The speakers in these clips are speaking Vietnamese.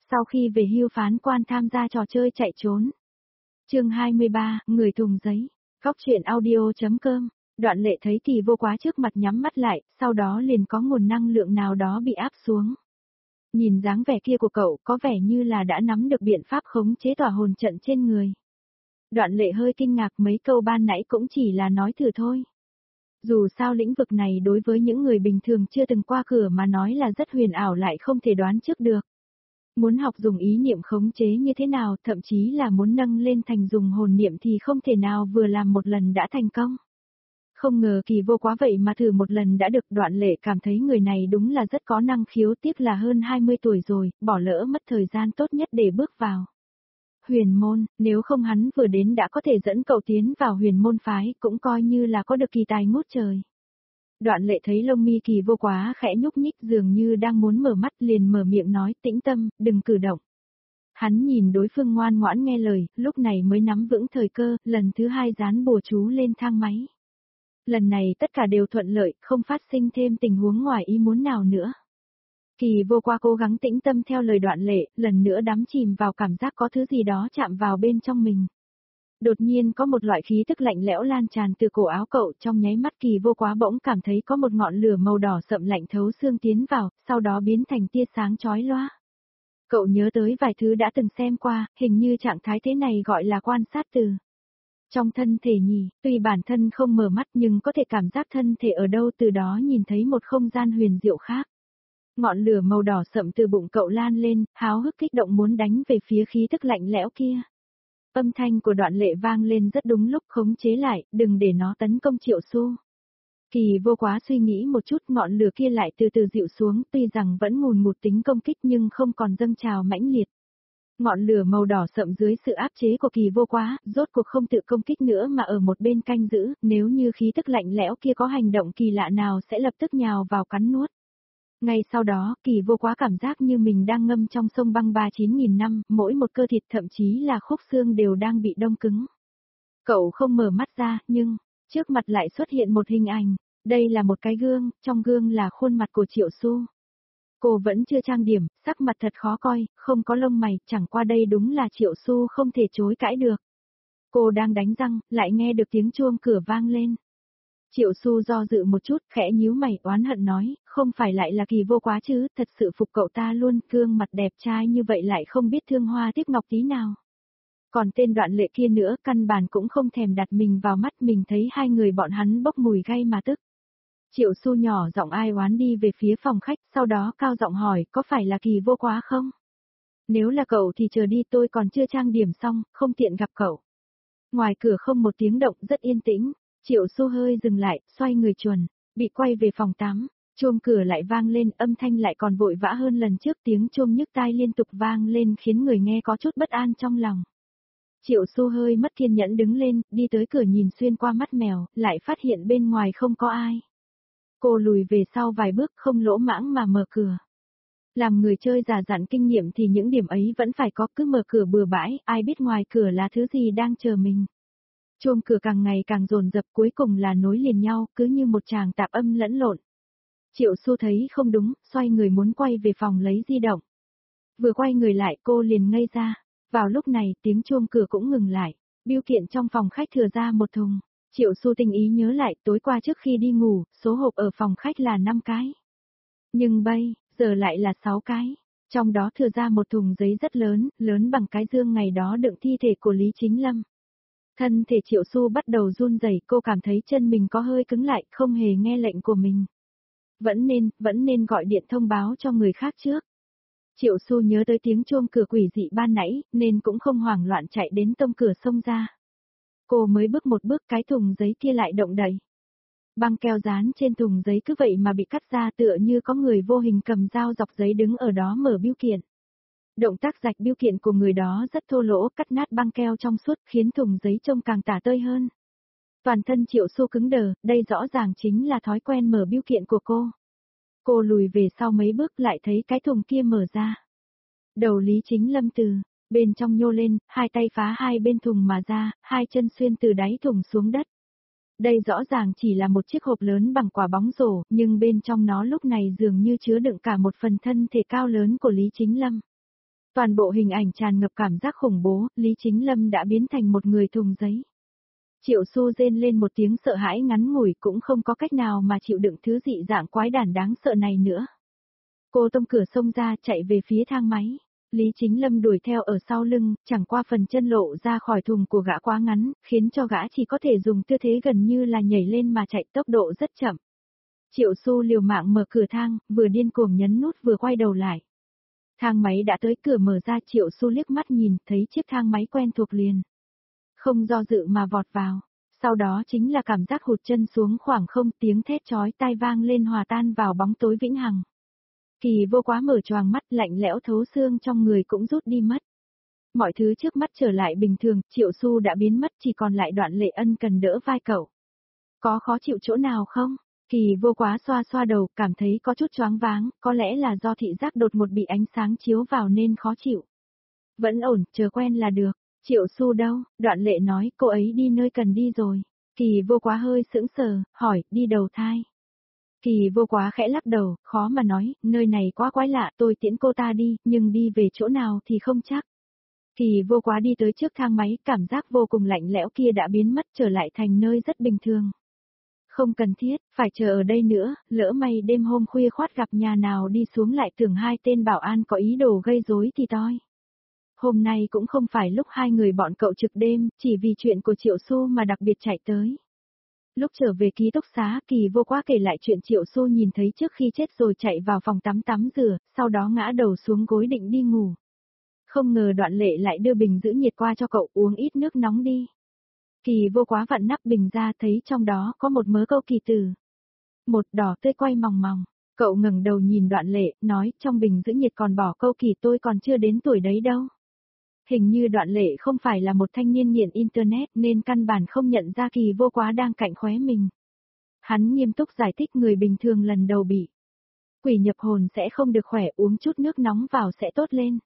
Sau khi về hưu phán quan tham gia trò chơi chạy trốn. Chương 23, người thùng giấy. Góc truyện audio.com. Đoạn Lệ thấy Kỳ Vô Quá trước mặt nhắm mắt lại, sau đó liền có nguồn năng lượng nào đó bị áp xuống. Nhìn dáng vẻ kia của cậu có vẻ như là đã nắm được biện pháp khống chế tỏa hồn trận trên người. Đoạn Lệ hơi kinh ngạc, mấy câu ban nãy cũng chỉ là nói thử thôi. Dù sao lĩnh vực này đối với những người bình thường chưa từng qua cửa mà nói là rất huyền ảo, lại không thể đoán trước được. Muốn học dùng ý niệm khống chế như thế nào, thậm chí là muốn nâng lên thành dùng hồn niệm thì không thể nào vừa làm một lần đã thành công. Không ngờ Kỳ Vô Quá vậy mà thử một lần đã được. Đoạn Lệ cảm thấy người này đúng là rất có năng khiếu, tiếc là hơn 20 tuổi rồi, bỏ lỡ mất thời gian tốt nhất để bước vào Huyền môn, nếu không hắn vừa đến đã có thể dẫn cậu tiến vào Huyền môn phái, cũng coi như là có được kỳ tài ngút trời. Đoạn Lệ thấy lông mi Kỳ Vô Quá khẽ nhúc nhích, dường như đang muốn mở mắt, liền mở miệng nói, tĩnh tâm, đừng cử động. Hắn nhìn đối phương ngoan ngoãn nghe lời, lúc này mới nắm vững thời cơ, lần thứ 2 dán bùa chú lên thang máy. Lần này tất cả đều thuận lợi, không phát sinh thêm tình huống ngoài ý muốn nào nữa. Kỳ Vô Quá cố gắng tĩnh tâm theo lời Đoạn Lệ, lần nữa đắm chìm vào cảm giác có thứ gì đó chạm vào bên trong mình. Đột nhiên có một loại khí tức lạnh lẽo lan tràn từ cổ áo cậu, trong nháy mắt Kỳ Vô Quá bỗng cảm thấy có một ngọn lửa màu đỏ sậm lạnh thấu xương tiến vào, sau đó biến thành tia sáng chói loa. Cậu nhớ tới vài thứ đã từng xem qua, hình như trạng thái thế này gọi là quan sát từ trong thân thể nhỉ, tuy bản thân không mở mắt nhưng có thể cảm giác thân thể ở đâu, từ đó nhìn thấy một không gian huyền diệu khác. Ngọn lửa màu đỏ sậm từ bụng cậu lan lên, háo hức kích động muốn đánh về phía khí tức lạnh lẽo kia. Âm thanh của Đoạn Lệ vang lên rất đúng lúc, khống chế lại, đừng để nó tấn công Triệu Xu. Kỳ Vô Quá suy nghĩ một chút, ngọn lửa kia lại từ từ dịu xuống, tuy rằng vẫn ngùn ngụt tính công kích nhưng không còn dâng trào mãnh liệt. Ngọn lửa màu đỏ sậm dưới sự áp chế của Kỳ Vô Quá, rốt cuộc không tự công kích nữa mà ở một bên canh giữ, nếu như khí tức lạnh lẽo kia có hành động kỳ lạ nào sẽ lập tức nhào vào cắn nuốt. Ngay sau đó, Kỳ Vô Quá cảm giác như mình đang ngâm trong sông băng 39.000 năm, mỗi một cơ thịt thậm chí là khúc xương đều đang bị đông cứng. Cậu không mở mắt ra, nhưng trước mặt lại xuất hiện một hình ảnh. Đây là một cái gương, trong gương là khuôn mặt của Triệu Xu. Cô vẫn chưa trang điểm, sắc mặt thật khó coi, không có lông mày, chẳng qua đây đúng là Triệu Xu không thể chối cãi được. Cô đang đánh răng, lại nghe được tiếng chuông cửa vang lên. Triệu Xu do dự một chút, khẽ nhíu mày, oán hận nói, không phải lại là Kỳ Vô Quá chứ, thật sự phục cậu ta luôn, gương mặt đẹp trai như vậy lại không biết thương hoa tiếc ngọc tí nào. Còn tên Đoạn Lệ kia nữa, căn bản cũng không thèm đặt mình vào mắt, mình thấy hai người bọn hắn bốc mùi gay mà tức. Triệu Xu nhỏ giọng ai oán đi về phía phòng khách, sau đó cao giọng hỏi, có phải là Kỳ Vô Quá không? Nếu là cậu thì chờ đi, tôi còn chưa trang điểm xong, không tiện gặp cậu. Ngoài cửa không một tiếng động, rất yên tĩnh. Triệu Xu hơi dừng lại, xoay người chuẩn, bị quay về phòng tắm. Chuông cửa lại vang lên, âm thanh lại còn vội vã hơn lần trước, tiếng chuông nhức tai liên tục vang lên khiến người nghe có chút bất an trong lòng. Triệu Xu hơi mất kiên nhẫn đứng lên, đi tới cửa nhìn xuyên qua mắt mèo, lại phát hiện bên ngoài không có ai. Cô lùi về sau vài bước, không lỗ mãng mà mở cửa. Làm người chơi già dặn kinh nghiệm thì những điểm ấy vẫn phải có, cứ mở cửa bừa bãi, ai biết ngoài cửa là thứ gì đang chờ mình. Chuông cửa càng ngày càng dồn dập, cuối cùng là nối liền nhau, cứ như một tràng tạp âm lẫn lộn. Triệu Xu thấy không đúng, xoay người muốn quay về phòng lấy di động. Vừa quay người lại cô liền ngây ra. Vào lúc này tiếng chuông cửa cũng ngừng lại. Bưu kiện trong phòng khách thừa ra một thùng. Triệu Xu tinh ý nhớ lại, tối qua trước khi đi ngủ, số hộp ở phòng khách là 5 cái. Nhưng bây giờ lại là 6 cái. Trong đó thừa ra một thùng giấy rất lớn, lớn bằng cái dương ngày đó đựng thi thể của Lý Chính Lâm. Thân thể Triệu Xu bắt đầu run rẩy, cô cảm thấy chân mình có hơi cứng lại, không hề nghe lệnh của mình. Vẫn nên gọi điện thông báo cho người khác trước. Triệu Xu nhớ tới tiếng chuông cửa quỷ dị ban nãy, nên cũng không hoảng loạn chạy đến tông cửa xông ra. Cô mới bước một bước, cái thùng giấy kia lại động đậy. Băng keo dán trên thùng giấy cứ vậy mà bị cắt ra, tựa như có người vô hình cầm dao dọc giấy đứng ở đó mở bưu kiện. Động tác rạch bưu kiện của người đó rất thô lỗ, cắt nát băng keo trong suốt khiến thùng giấy trông càng tả tơi hơn. Toàn thân Triệu Xu cứng đờ, đây rõ ràng chính là thói quen mở bưu kiện của cô. Cô lùi về sau mấy bước lại thấy cái thùng kia mở ra. Đầu Lý Chính Lâm từ bên trong nhô lên, hai tay phá hai bên thùng mà ra, hai chân xuyên từ đáy thùng xuống đất. Đây rõ ràng chỉ là một chiếc hộp lớn bằng quả bóng rổ, nhưng bên trong nó lúc này dường như chứa đựng cả một phần thân thể cao lớn của Lý Chính Lâm. Toàn bộ hình ảnh tràn ngập cảm giác khủng bố, Lý Chính Lâm đã biến thành một người thùng giấy. Triệu Xu rên lên một tiếng sợ hãi ngắn ngủi cũng không có cách nào mà chịu đựng thứ dị dạng quái đản đáng sợ này nữa. Cô tông cửa xông ra chạy về phía thang máy. Lý Chính Lâm đuổi theo ở sau lưng, chẳng qua phần chân lộ ra khỏi thùng của gã quá ngắn, khiến cho gã chỉ có thể dùng tư thế gần như là nhảy lên mà chạy tốc độ rất chậm. Triệu Xu liều mạng mở cửa thang, vừa điên cuồng nhấn nút vừa quay đầu lại. Thang máy đã tới cửa mở ra, Triệu Xu liếc mắt nhìn thấy chiếc thang máy quen thuộc liền. Không do dự mà vọt vào. Sau đó chính là cảm giác hụt chân xuống khoảng không, tiếng thét chói tai vang lên hòa tan vào bóng tối vĩnh hằng. Kỳ Vô Quá mở choàng mắt, lạnh lẽo thấu xương trong người cũng rút đi mất. Mọi thứ trước mắt trở lại bình thường, Triệu Xu đã biến mất, chỉ còn lại Đoạn Lệ Ân cần đỡ vai cậu. Có khó chịu chỗ nào không? Kỳ Vô Quá xoa xoa đầu, cảm thấy có chút choáng váng, có lẽ là do thị giác đột ngột bị ánh sáng chiếu vào nên khó chịu. Vẫn ổn, chờ quen là được. Triệu Xu đâu? Đoạn Lệ nói cô ấy đi nơi cần đi rồi. Kỳ Vô Quá hơi sững sờ, hỏi, đi đầu thai. Kỳ Vô Quá khẽ lắc đầu, khó mà nói, nơi này quá quái lạ, tôi tiễn cô ta đi, nhưng đi về chỗ nào thì không chắc. Kỳ Vô Quá đi tới trước thang máy, cảm giác vô cùng lạnh lẽo kia đã biến mất, trở lại thành nơi rất bình thường. Không cần thiết, phải chờ ở đây nữa, lỡ may đêm hôm khuya khoắt gặp nhà nào đi xuống lại tưởng hai tên bảo an có ý đồ gây rối thì toi. Hôm nay cũng không phải lúc hai người bọn cậu trực đêm, chỉ vì chuyện của Triệu Xu mà đặc biệt chạy tới. Lúc trở về ký túc xá, Kỳ Vô Quá kể lại chuyện Triệu Xu nhìn thấy trước khi chết rồi chạy vào phòng tắm rửa, sau đó ngã đầu xuống gối định đi ngủ. Không ngờ Đoạn Lệ lại đưa bình giữ nhiệt qua cho cậu, uống ít nước nóng đi. Kỳ Vô Quá vặn nắp bình ra, thấy trong đó có một mớ câu kỳ từ. Một đỏ tươi quay mòng mòng. Cậu ngẩng đầu nhìn Đoạn Lệ, nói trong bình giữ nhiệt còn bỏ câu kỳ tôi còn chưa đến tuổi đấy đâu. Hình như Đoạn Lệ không phải là một thanh niên nghiện internet nên căn bản không nhận ra Kỳ Vô Quá đang cạnh khóe mình. Hắn nghiêm túc giải thích người bình thường lần đầu bị quỷ nhập hồn sẽ không được khỏe, uống chút nước nóng vào sẽ tốt lên.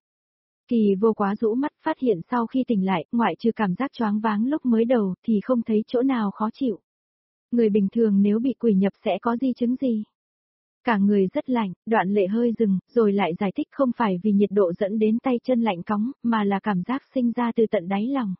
Kỳ Vô Quá rũ mắt phát hiện sau khi tỉnh lại, ngoại trừ cảm giác choáng váng lúc mới đầu thì không thấy chỗ nào khó chịu. Người bình thường nếu bị quỷ nhập sẽ có di chứng gì? Cả người rất lạnh, Đoạn Lệ hơi dừng, rồi lại giải thích không phải vì nhiệt độ dẫn đến tay chân lạnh cóng, mà là cảm giác sinh ra từ tận đáy lòng.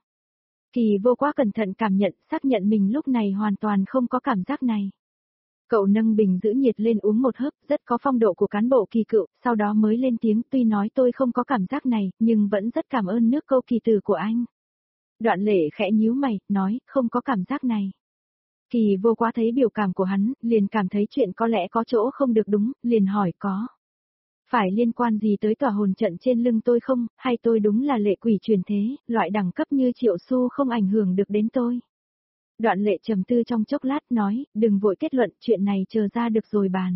Kỳ Vô Quá cẩn thận cảm nhận, xác nhận mình lúc này hoàn toàn không có cảm giác này. Cậu nâng bình giữ nhiệt lên uống một hớp, rất có phong độ của cán bộ Kỳ cựu, sau đó mới lên tiếng, tuy nói tôi không có cảm giác này, nhưng vẫn rất cảm ơn nước câu kỳ từ của anh. Đoạn Lệ khẽ nhíu mày, nói, không có cảm giác này. Kỳ Vô Quá thấy biểu cảm của hắn, liền cảm thấy chuyện có lẽ có chỗ không được đúng, liền hỏi có. Phải liên quan gì tới tỏa hồn trận trên lưng tôi không, hay tôi đúng là lệ quỷ truyền thế, loại đẳng cấp như Triệu Xu không ảnh hưởng được đến tôi. Đoạn Lệ trầm tư trong chốc lát nói, đừng vội kết luận, chuyện này chờ ra được rồi bàn.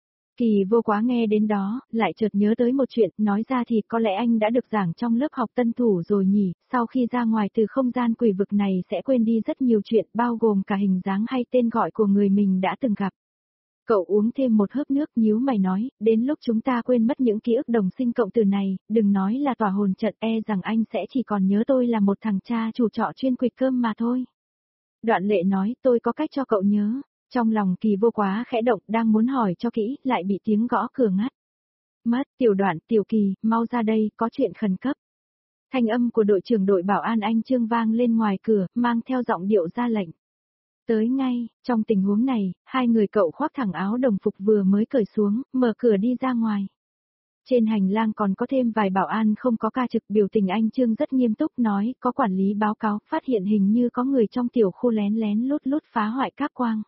Kỳ Vô Quá nghe đến đó, lại chợt nhớ tới một chuyện, nói ra thì có lẽ anh đã được giảng trong lớp học tân thủ rồi nhỉ, sau khi ra ngoài từ không gian quỷ vực này sẽ quên đi rất nhiều chuyện, bao gồm cả hình dáng hay tên gọi của người mình đã từng gặp. Cậu uống thêm một hớp nước, nhíu mày nói, đến lúc chúng ta quên mất những ký ức đồng sinh cộng từ này, đừng nói là tỏa hồn trận, rằng anh sẽ chỉ còn nhớ tôi là một thằng cha chủ trọ chuyên quỵt cơm mà thôi. Đoạn Lệ nói, tôi có cách cho cậu nhớ. Trong lòng Kỳ Vô Quá khẽ động, đang muốn hỏi cho kỹ, lại bị tiếng gõ cửa ngắt. Mất, Tiểu Đoạn, Tiểu Kỳ, mau ra đây, có chuyện khẩn cấp. Thanh âm của đội trưởng đội bảo an anh Trương vang lên ngoài cửa, mang theo giọng điệu ra lệnh. Tới ngay, trong tình huống này, hai người cậu khoác thẳng áo đồng phục vừa mới cởi xuống, mở cửa đi ra ngoài. Trên hành lang còn có thêm vài bảo an không có ca trực, biểu tình anh Trương rất nghiêm túc nói, có quản lý báo cáo, phát hiện hình như có người trong tiểu khu lén lén lút lút phá hoại các quang.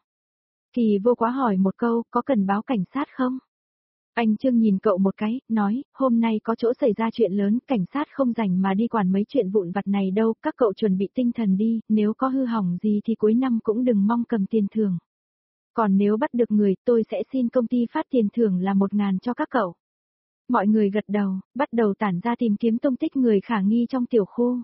Kỳ Vô Quá hỏi một câu, có cần báo cảnh sát không? Anh Trương nhìn cậu một cái, nói, hôm nay có chỗ xảy ra chuyện lớn, cảnh sát không rảnh mà đi quản mấy chuyện vụn vặt này đâu, các cậu chuẩn bị tinh thần đi, nếu có hư hỏng gì thì cuối năm cũng đừng mong cầm tiền thưởng. Còn nếu bắt được người, tôi sẽ xin công ty phát tiền thưởng là 1.000 cho các cậu. Mọi người gật đầu, bắt đầu tản ra tìm kiếm tung tích người khả nghi trong tiểu khu.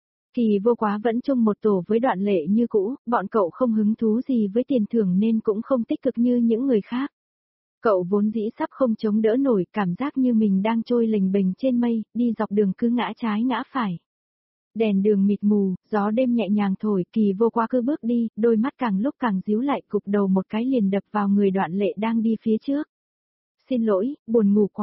Kỳ Vô Quá vẫn chung một tổ với Đoạn Lệ như cũ, bọn cậu không hứng thú gì với tiền thưởng nên cũng không tích cực như những người khác. Cậu vốn dĩ sắp không chống đỡ nổi, cảm giác như mình đang trôi lềnh bềnh trên mây, đi dọc đường cứ ngã trái ngã phải. Đèn đường mịt mù, gió đêm nhẹ nhàng thổi, Kỳ Vô Quá cứ bước đi, đôi mắt càng lúc càng díu lại, cụp đầu một cái liền đập vào người Đoạn Lệ đang đi phía trước. Xin lỗi, buồn ngủ quá.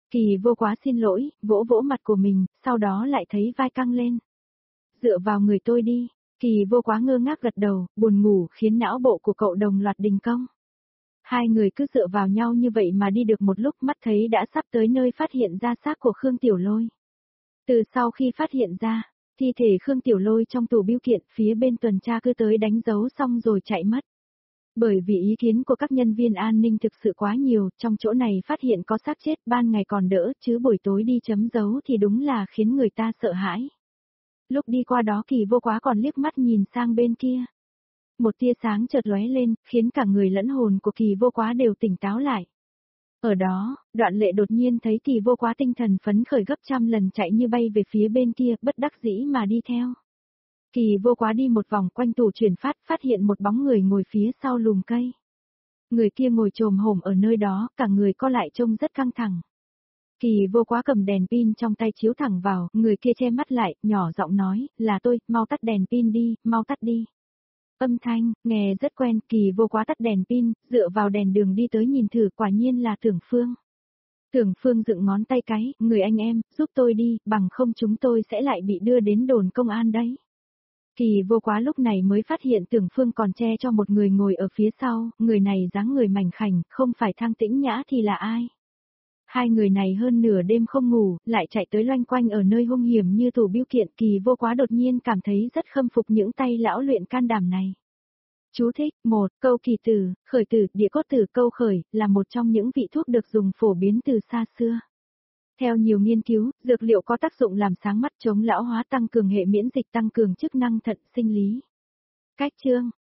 Kỳ vô quá xin lỗi, vỗ vỗ mặt của mình, sau đó lại thấy vai căng lên. Dựa vào người tôi đi, Kỳ vô quá ngơ ngác gật đầu, buồn ngủ khiến não bộ của cậu đồng loạt đình công. Hai người cứ dựa vào nhau như vậy mà đi được một lúc mắt thấy đã sắp tới nơi phát hiện ra xác của Khương Tiểu Lôi. Từ sau khi phát hiện ra, thi thể Khương Tiểu Lôi trong tủ bưu kiện phía bên tuần tra cứ tới đánh dấu xong rồi chạy mất. Bởi vì ý kiến của các nhân viên an ninh thực sự quá nhiều, trong chỗ này phát hiện có xác chết ban ngày còn đỡ, chứ buổi tối đi chấm dấu thì đúng là khiến người ta sợ hãi. Lúc đi qua đó Kỳ vô quá còn liếc mắt nhìn sang bên kia. Một tia sáng chợt lóe lên, khiến cả người lẫn hồn của Kỳ vô quá đều tỉnh táo lại. Ở đó, Đoạn Lệ đột nhiên thấy Kỳ vô quá tinh thần phấn khởi gấp trăm lần chạy như bay về phía bên kia, bất đắc dĩ mà đi theo. Kỳ vô quá đi một vòng quanh tủ chuyển phát hiện một bóng người ngồi phía sau lùm cây. Người kia ngồi chồm hổm ở nơi đó, cả người co lại trông rất căng thẳng. Kỳ vô quá cầm đèn pin trong tay chiếu thẳng vào, người kia che mắt lại, nhỏ giọng nói, là tôi, mau tắt đèn pin đi, mau tắt đi. Âm thanh, nghe rất quen, Kỳ vô quá tắt đèn pin, dựa vào đèn đường đi tới nhìn thử, quả nhiên là Tưởng Phương. Tưởng Phương dựng ngón tay cái, người anh em, giúp tôi đi, bằng không chúng tôi sẽ lại bị đưa đến đồn công an đấy. Kỳ vô quá lúc này mới phát hiện Tưởng Phương còn che cho một người ngồi ở phía sau, người này dáng người mảnh khảnh, không phải Thang Tĩnh Nhã thì là ai? Hai người này hơn nửa đêm không ngủ, lại chạy tới loanh quanh ở nơi hung hiểm như tủ bưu kiện, Kỳ vô quá đột nhiên cảm thấy rất khâm phục những tay lão luyện can đảm này. Chú thích, 1, câu kỳ tử, khởi tử, địa cốt tử câu khởi, là một trong những vị thuốc được dùng phổ biến từ xa xưa. Theo nhiều nghiên cứu, dược liệu có tác dụng làm sáng mắt, chống lão hóa, tăng cường hệ miễn dịch, tăng cường chức năng thận sinh lý. Cách chương